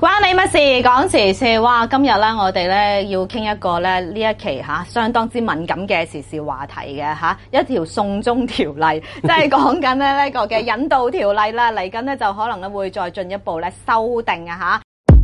關你乜事？講時事，哇！今日咧，我哋咧要傾一個咧呢一期相當之敏感嘅時事話題嘅一條送中條例，即係講緊咧呢個嘅引渡條例啦，嚟緊咧就可能咧會再進一步咧修訂啊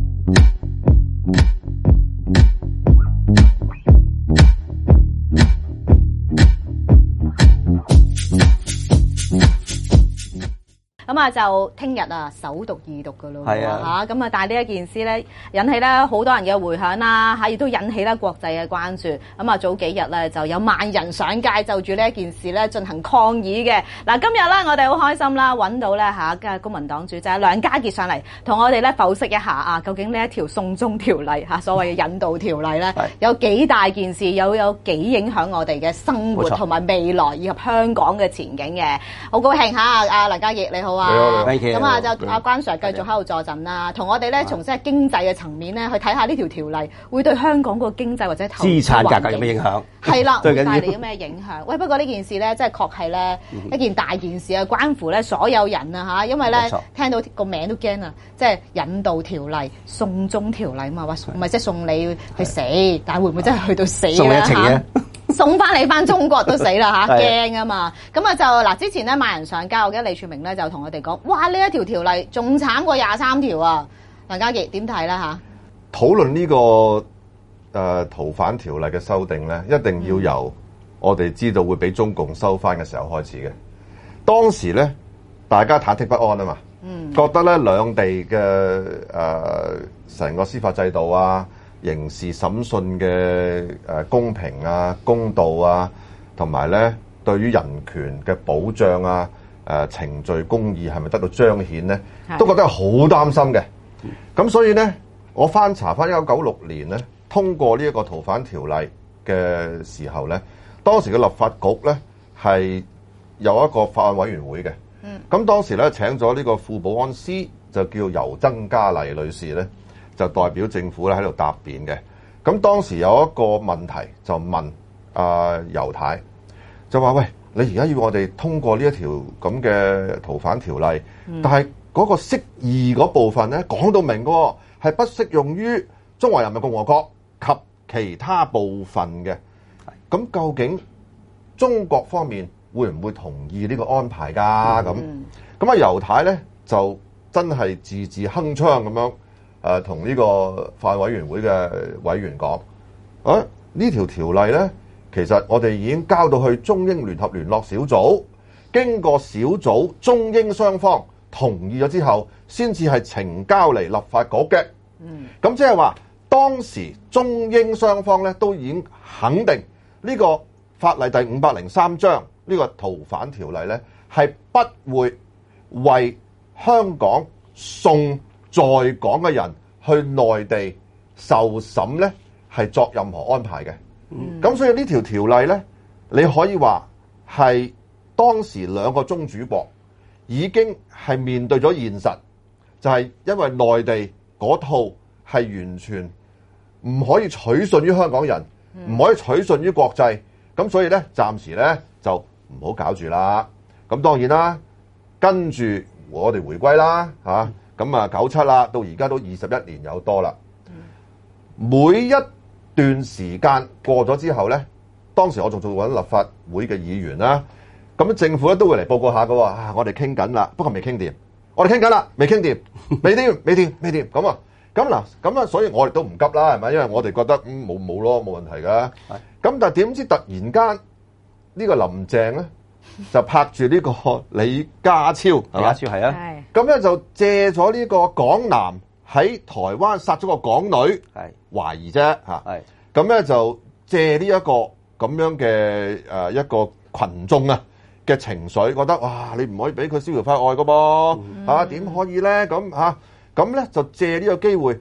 咁啊，就聽日首讀二讀噶咯喎咁啊，但係呢一件事咧引起咧好多人嘅迴響啦亦都引起咧國際嘅關注。咁啊，早幾日咧就有萬人上街就住呢一件事咧進行抗議嘅。嗱，今日咧我哋好開心啦，揾到咧嘅公民黨主席梁家傑上嚟，同我哋咧剖析一下究竟呢一條送中條例所謂嘅引渡條例咧有幾大件事，有幾影響我哋嘅生活同埋未來以及香港嘅前景嘅。好高興阿梁家傑你好。咁啊，就阿關 Sir 繼續喺度坐陣啦，同我哋咧從即係經濟嘅層面咧去睇下呢條條例會對香港個經濟或者投資資產價格有咩影響？ 係啦，會帶嚟啲咩影響？喂，不過呢件事咧，即係確係咧一件大件事啊，關乎咧所有人啊因為咧聽到個名都驚啊，即係引渡條例、送中條例嘛，話唔係即係送你去死，但係會唔會真係去到死咧？送翻你翻中國都死啦驚啊嘛！咁啊就嗱，之前咧萬人上街，我記得李柱銘咧就同我哋講，哇！呢一條條例仲慘過23條啊！梁家傑點睇啦討論呢個逃犯條例嘅修訂咧，一定要由我哋知道會俾中共收翻嘅時候開始嘅。當時咧，大家忐忑不安啊嘛，覺得咧兩地嘅成個司法制度啊、刑事審訊嘅公平啊、公道啊，同埋咧對於人權嘅保障啊、程序公義係咪得到彰顯咧，都覺得好擔心嘅。咁所以咧，我翻查翻1996年咧通過呢一個逃犯條例嘅時候咧，當時嘅立法局咧係有一個法案委員會嘅。咁當時咧請咗呢個副保安司，就叫尤曾嘉麗女士咧，就代表政府咧喺度答辯嘅。咁當時有一個問題就問尤太，就話喂，你而家要我哋通過呢一條咁嘅逃犯條例，但係嗰個釋義嗰部分咧講到明嘅，係不適用於中華人民共和國及其他部分嘅。咁究竟中國方面會唔會同意呢個安排㗎？咁尤太咧就真係字字鏗鏘咁樣同呢個法案委員會嘅委員講，呢條條例咧，其實我哋已經交到去中英聯合聯絡小組，經過小組中英雙方同意咗之後，先至係呈交嚟立法局嘅。咁即係話當時中英雙方咧都已經肯定呢個法例第503章呢個逃犯條例咧係不會為香港送在港嘅人去內地受審咧係作任何安排嘅。咁所以呢條條例咧，你可以話係當時兩個宗主國已經係面對咗現實，就係因為內地嗰套係完全唔可以取信於香港人，唔可以取信於國際，咁所以咧暫時咧就唔好搞住啦。咁當然啦，跟住我哋回歸啦咁97啦，到而家都21年有多啦。每一段時間過咗之後咧，當時我仲做緊立法會嘅議員啦，咁政府咧都會嚟報告下嘅喎。我哋傾緊啦，不過未傾掂。我哋傾緊啦，未傾掂，未掂咁所以我哋都唔急啦，係咪？因為我哋覺得冇咯，冇問題㗎。咁但係點知突然間呢個林鄭咧就拍住呢個李家超， 係啊， 咁咧就借咗呢個港男喺台灣殺咗個港女，懷疑啫咁咧就借呢一個咁樣嘅一個群眾嘅情緒，覺得哇，你唔可以俾佢逍遙法外㗎噃點可以咧？咁咧就借呢個機會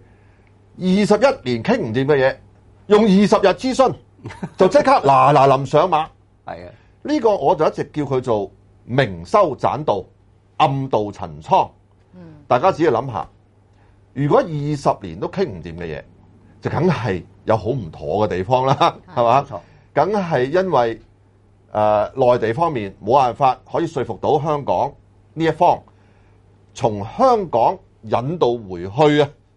，21年傾唔掂嘅嘢，用20日諮詢就即刻嗱臨上馬。呢個我就一直叫佢做明修棧道，暗度陳倉。大家只要諗下，如果20年都傾唔掂嘅嘢，就梗係有好唔妥嘅地方啦，係嘛？梗係因為內地方面冇辦法可以說服到香港呢一方，從香港引渡回去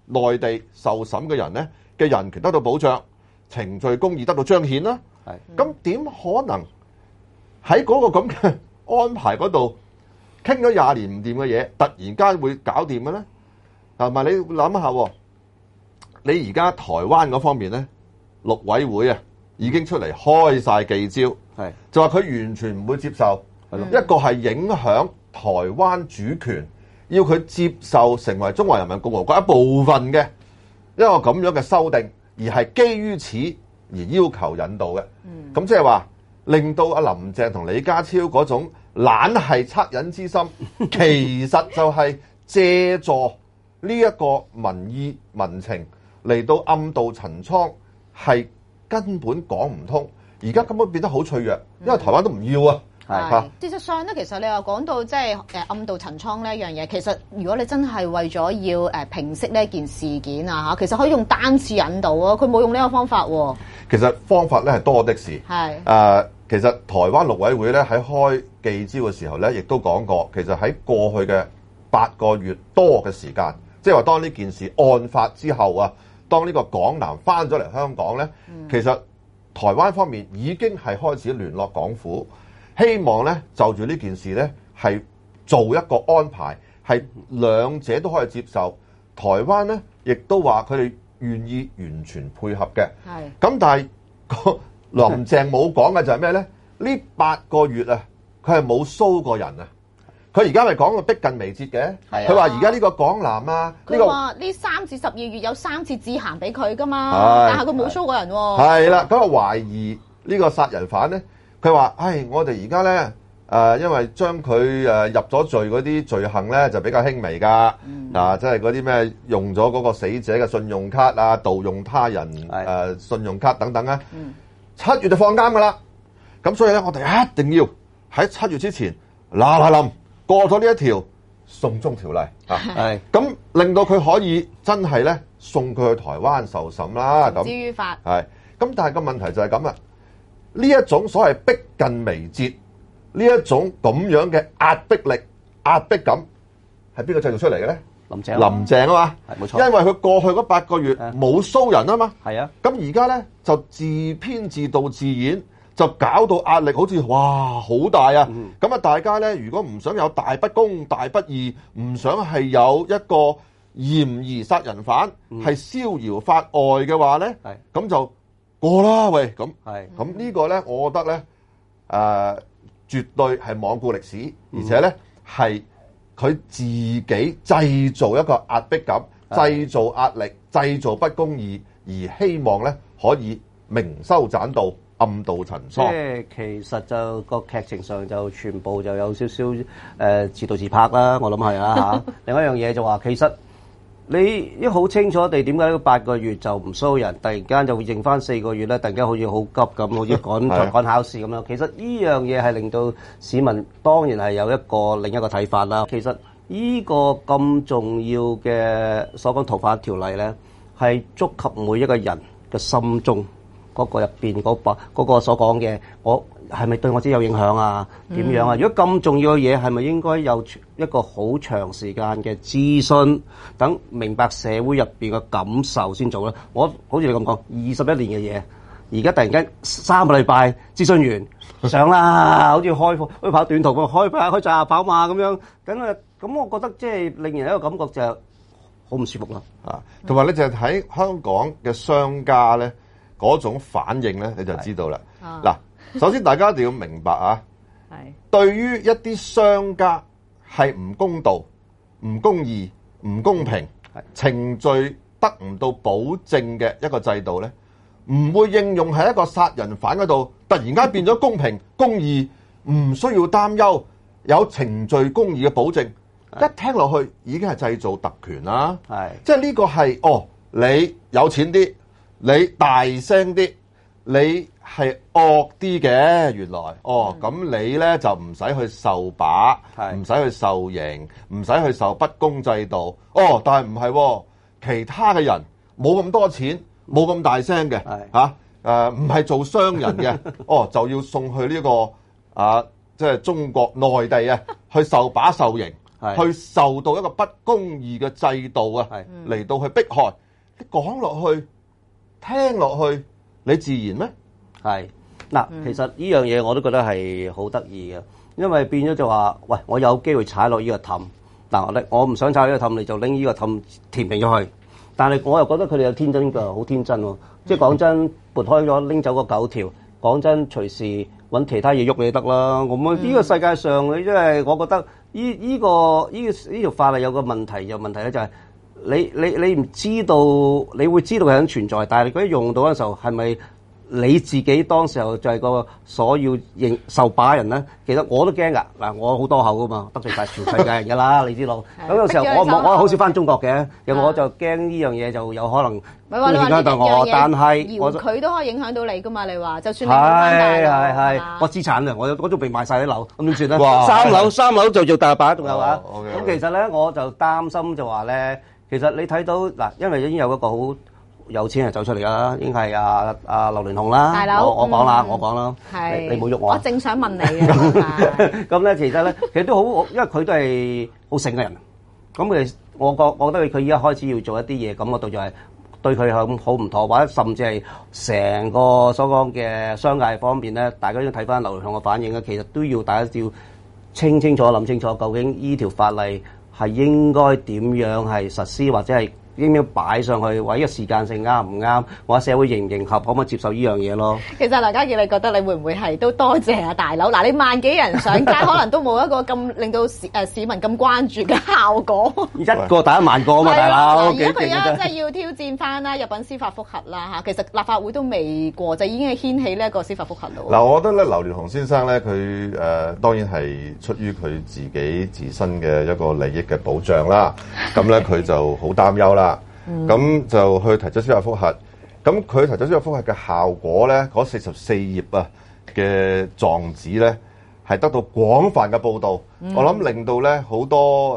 內地受審嘅人咧嘅人權得到保障，程序公義得到彰顯啦。咁點可能喺嗰個咁嘅安排嗰度傾咗20年唔掂嘅嘢，突然間會搞掂嘅咧？同埋你諗下，你而家台灣嗰方面咧，陸委會啊已經出嚟開晒記招，就話佢完全唔會接受一個係影響台灣主權，要佢接受成為中華人民共和國一部分嘅一個咁樣嘅修訂，而係基於此而要求引渡嘅。咁即係話令到阿林鄭同李家超嗰種懶係惻隱之心，其實就係借助呢一個民意民情嚟到暗度陳倉，係根本講唔通。而家根本變得好脆弱，因為台灣都唔要啊。 事實上咧，其實你話講到即係暗度陳倉呢一樣嘢，其實如果你真係為咗要平息呢一件事件啊嚇，其實可以用單次引渡啊，佢冇用呢個方法喎。 其實方法咧係多的是。其實台灣陸委會咧喺開記招嘅時候咧，亦都講過，其實喺過去嘅8個月多嘅時間，即係話當呢件事案發之後啊，當呢個港男翻咗嚟香港咧，其實台灣方面已經係開始聯絡港府，希望咧就住呢件事咧係做一個安排，係兩者都可以接受。台灣咧亦都話佢哋願意完全配合嘅。咁但係林鄭冇講嘅就係咩咧？呢8個月啊，佢係冇騷過人啊！佢而家咪講到逼近眉睫嘅，佢話而家呢個港男啊， 佢話呢3至12月有3次致函俾佢噶嘛，但係佢冇騷過人喎。係啦，咁啊懷疑呢個殺人犯咧，佢話：我哋而家咧因為將佢入咗罪嗰啲罪行咧就比較輕微㗎，即係嗰啲咩用咗嗰個死者嘅信用卡啊、盜用他人信用卡等等啊，7月就放監㗎啦。咁所以咧，我哋一定要喺7月之前嗱臨過咗呢一條送中條例咁令到佢可以真係咧送佢去台灣受審啦。咁至於法咁，但係個問題就係咁啊！呢一種所謂逼近眉睫，呢一種咁樣嘅壓迫力、壓迫感，係邊個製造出嚟嘅咧？林鄭啊嘛，冇錯。因為佢過去嗰8個月冇騷人啊嘛，咁而家咧就自編自導自演。就搞到壓力好似哇好大啊！咁大家咧如果唔想有大不公、大不義，唔想係有一個嫌疑殺人犯係逍遙法外嘅話咧，咁就過啦喂！咁呢個咧，我覺得咧絕對係罔顧歷史，而且咧係佢自己製造一個壓迫感、製造壓力、製造不公義，而希望咧可以明修棧道。暗度陳倉， 即係其實就個劇情上就全部就有少少自導自拍啦，我諗係啦嚇。另外一樣嘢就話，其實你一好清楚地點解呢個8個月就唔騷人，突然間就會剩翻4個月咧，突然間好似好急咁，好似趕考試咁樣。其實呢樣嘢係令到市民當然係有另一個睇法啦。其實呢個咁重要嘅所講逃犯條例咧，係觸及每一個人嘅心中。嗰個入邊嗰個所講嘅，我係咪對我自己有影響啊？點樣啊？如果咁重要嘅嘢，係咪應該有一個好長時間嘅諮詢，等明白社會入邊嘅感受先做咧？我好似你咁講，21年嘅嘢，而家突然間3個禮拜諮詢完上啦，好似開跑短途咁，開閘跑馬咁樣，咁我覺得即係令人一個感覺就好唔舒服啦。 同埋咧就係喺香港嘅商家咧。嗰種反應咧，你就知道啦。嗱，首先大家一定要明白啊，對於一啲商家係唔公道、唔公義、唔公平、程序得唔到保證嘅一個制度咧，唔會應用喺一個殺人犯嗰度，突然間變咗公平、公義，唔需要擔憂有程序公義嘅保證。一聽落去已經係製造特權啦。即係呢個係你有錢啲。你大聲啲，你係惡啲嘅，原來咁你咧就唔使去受把，唔使去受刑，唔使去受不公制度。但係唔係，其他嘅人冇咁多錢，冇咁大聲嘅，唔係做商人嘅，就要送去呢個即係中國內地啊，去受把受刑。 去受到一個不公義嘅制度啊，嚟到去迫害。你講落去，聽落去，你自然咩？ 係嗱，其實呢樣嘢我都覺得係好得意嘅，因為變咗就話，喂，我有機會踩落呢個氹，嗱，我唔想踩呢個氹，你就拎呢個氹填平咗去。但係我又覺得佢哋有天真㗎，好天真喎。即係講真，撥開咗拎走個9條，講真，隨時揾其他嘢喐你得啦。咁呢個世界上，你真係我覺得呢條法例有個問題，問題咧就係你唔知道，你會知道佢係存在，但係你嗰啲用到嘅時候係咪？你自己當時候就係個所要受把人咧，其實我都驚㗎。嗱，我好多口㗎嘛，得罪晒全世界人㗎啦，你知道。咁有時候我好少翻中國嘅，我就驚呢樣嘢就有可能影響到我。但係佢都可以影響到你㗎嘛？你話就算你係我資產啊，我仲被賣晒啲樓，咁點算咧？三樓就做大把，仲有啊。咁其實咧，我就擔心就話咧，其實你睇到嗱，因為已經有一個好有錢人走出嚟啦，已經係阿劉鑾雄啦。大佬，我講啦，你冇喐我。 我正想問你嘅。 咁咧，其實都好，因為佢都係好醒嘅人。咁我覺得佢依家開始要做一啲嘢，咁我度就係對佢好唔妥，或者甚至係成個所講嘅商界方面咧，大家要睇翻劉鑾雄嘅反應咧，其實都要大家要清楚諗清楚，究竟依條法例係應該點樣係實施，或者係應唔應擺上去，或者個時間性啱唔啱，或者社會迎唔迎合，可唔可以接受呢樣嘢咯？ 其實梁家傑，你覺得你會唔會係都多謝阿大佬？嗱，你萬幾人上街，可能都冇一個咁令到市民咁關注嘅效果。 一個打1萬個啊嘛，大佬。 而家佢而家即係要挑戰翻啦，入稟司法覆核啦嚇。其實立法會都未過，就已經係掀起呢一個司法覆核咯。 嗱，我覺得咧，劉鑾雄先生咧，佢當然係出於佢自己自身嘅一個利益嘅保障啦。咁咧，佢就好擔憂啦。咁就去提出司法覆核，咁佢提出司法覆核嘅效果咧，嗰44頁啊嘅狀紙咧，係得到廣泛嘅報導。我諗令到咧好多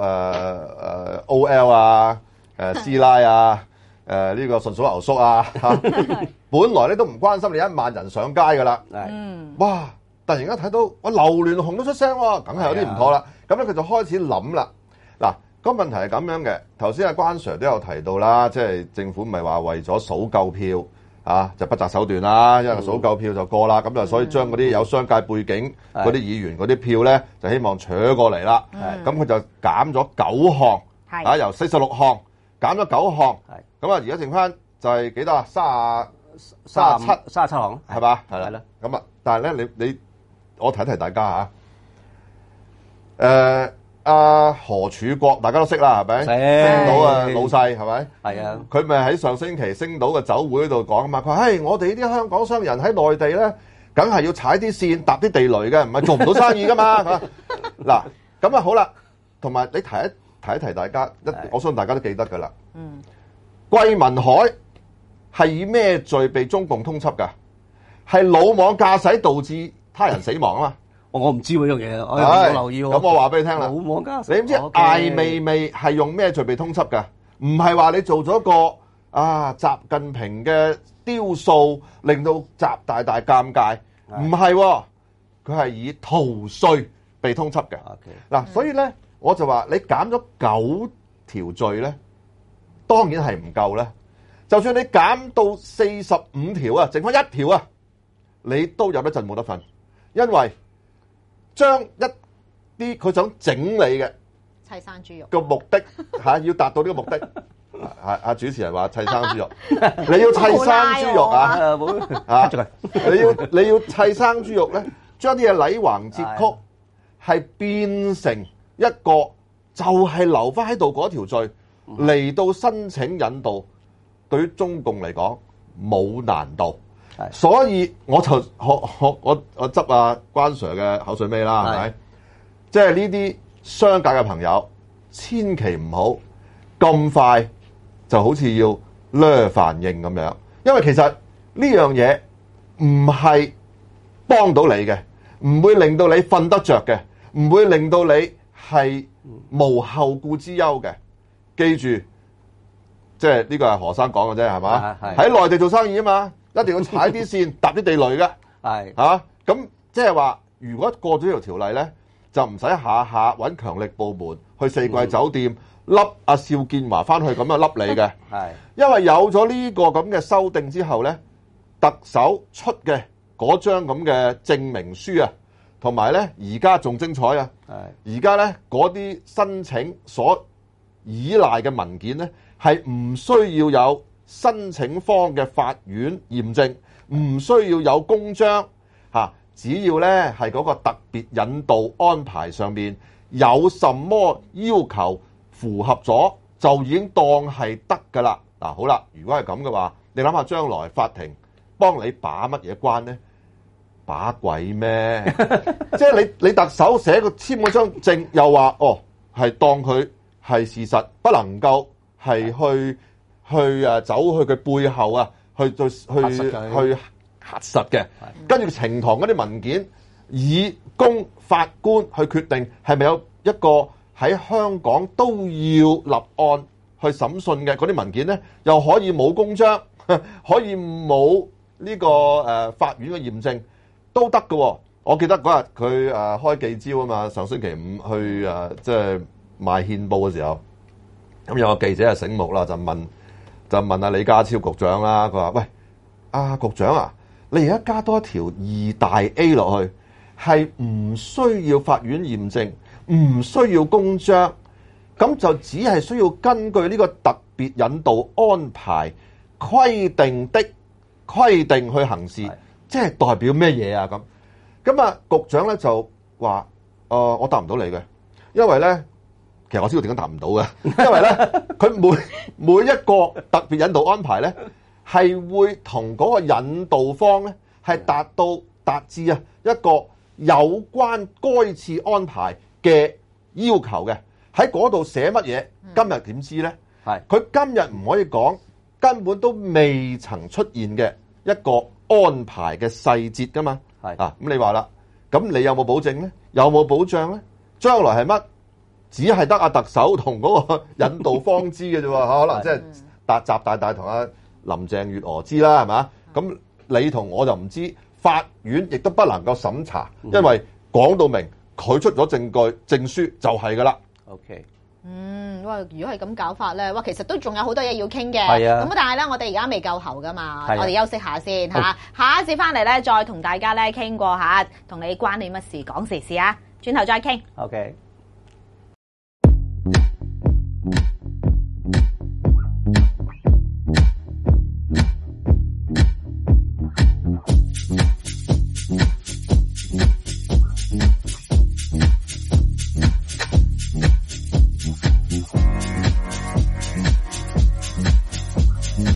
OL 啊、師奶啊、呢個順手牛叔啊嚇，本來咧都唔關心你1萬人上街㗎啦。哇！突然間睇到我劉鑾雄都出聲喎，梗係有啲唔妥啦。咁咧佢就開始諗啦。嗱。個問題係咁樣嘅，頭先阿關 Sir 都有提到啦，即係政府唔係話為咗數夠票啊，就不擇手段啦，因為數夠票就過啦，咁就所以將嗰啲有商界背景嗰啲議員嗰啲票咧，就希望搶過嚟啦。咁佢就減咗9項，由46項減咗9項，咁啊而家剩翻就係幾多啊？37項係嘛？係啦。咁啊，但係咧你我提一提大家嚇，何柱國大家都識啦，係咪？星島啊老細係咪？係啊，佢咪喺上星期星島嘅酒會嗰度講啊嘛，佢話：嘿，我哋呢啲香港商人喺內地咧，梗係要踩啲線、搭啲地雷嘅，唔係做唔到生意噶嘛。嗱，咁啊好啦，同埋你提一提大家，我相信大家都記得噶啦。桂民海係以咩罪被中共通緝㗎？係魯莽駕駛導致他人死亡啊嘛。 我唔知喎呢樣嘢，我冇留意喎。 咁我話俾你聽啦， 魯莽駕駛， 你唔知艾未未係用咩罪被通緝㗎？唔係話你做咗個習近平嘅雕塑，令到習大大尷尬，唔係喎，佢係以逃稅被通緝嘅。嗱，所以咧我就話你減咗9條罪咧，當然係唔夠咧。就算你減到45條啊，剩翻1條啊，你都有得震冇得瞓，因為將一啲佢想整你嘅砌生豬肉個目的要達到呢個目的，阿主持人話砌生豬肉，你要砌生豬肉你要砌生豬肉咧，將啲嘢禮橫節曲，係變成一個就係留翻喺度嗰條罪嚟到申請引渡，對於中共嚟講冇難度。所以我就我執阿關 Sir 嘅口水尾啦，係咪？即係呢啲商界嘅朋友，千祈唔好咁快就好似要掠反應咁樣，因為其實呢樣嘢唔係幫到你嘅，唔會令到你瞓得着嘅，唔會令到你係無後顧之憂嘅。記住，即係呢個係何生講嘅啫，係嘛？喺內地做生意啊嘛。一定要踩啲線、搭啲地雷嘅，咁即係話，如果過咗呢條條例咧， 就唔使下下揾強力部門去四季酒店笠阿邵建華翻去咁樣笠你嘅。 係， 因為有咗呢個咁嘅修訂之後咧，特首出嘅嗰張咁嘅證明書啊，同埋咧而家仲精彩啊！而家咧嗰啲申請所依賴嘅文件咧，係唔需要有申請方嘅法院驗證，唔需要有公章嚇，只要咧係嗰個特別引渡安排上面有什麼要求符合咗，就已經當係得㗎啦。嗱，好啦，如果係咁嘅話，你諗下將來法庭幫你把乜嘢關咧？把鬼咩？即係你特首寫個簽嗰張證，又話哦係當佢係事實，不能夠係去走去佢背後啊，去核實嘅。跟住呈堂嗰啲文件，以供法官去決定係咪有一個喺香港都要立案去審訊嘅嗰啲文件咧，又可以冇公章，可以冇呢個法院嘅驗證。都得嘅。我記得嗰日佢開記招啊嘛，上星期五去即係賣憲報嘅時候，咁有個記者就醒目啦，就問阿李家超局長啦，佢話：喂，局長啊，你而家加多一條2大 A 落去，係唔需要法院驗證，唔需要公章，咁就只係需要根據呢個特別引渡安排規定去行事。即係代表咩嘢啊？咁啊，局長咧就話：我答唔到你嘅，因為咧，其實我知道點解答唔到嘅，因為咧，佢每一個特別引渡安排咧，係會同嗰個引渡方咧係達至一個有關該次安排嘅要求嘅。喺嗰度寫乜嘢？今日點知咧？係佢今日唔可以講，根本都未曾出現嘅一個安排嘅細節噶嘛，咁你話啦，咁你有冇保證咧？有冇保障咧？將來係乜？只係得阿特首同嗰個引渡方知嘅啫喎，可能即係習大大同阿林鄭月娥知啦，係嘛？咁你同我就唔知，法院亦都不能夠審查，因為講到明佢出咗證據證書就係噶啦。 OK。 哇！如果係咁搞法咧，哇，其實都仲有好多嘢要傾嘅。 係啊。 咁但係咧，我哋而家未夠喉噶嘛，我哋休息下先嚇。下一節翻嚟咧，再同大家咧傾過下，同你關你乜事講時事啊！轉頭再傾。 OK。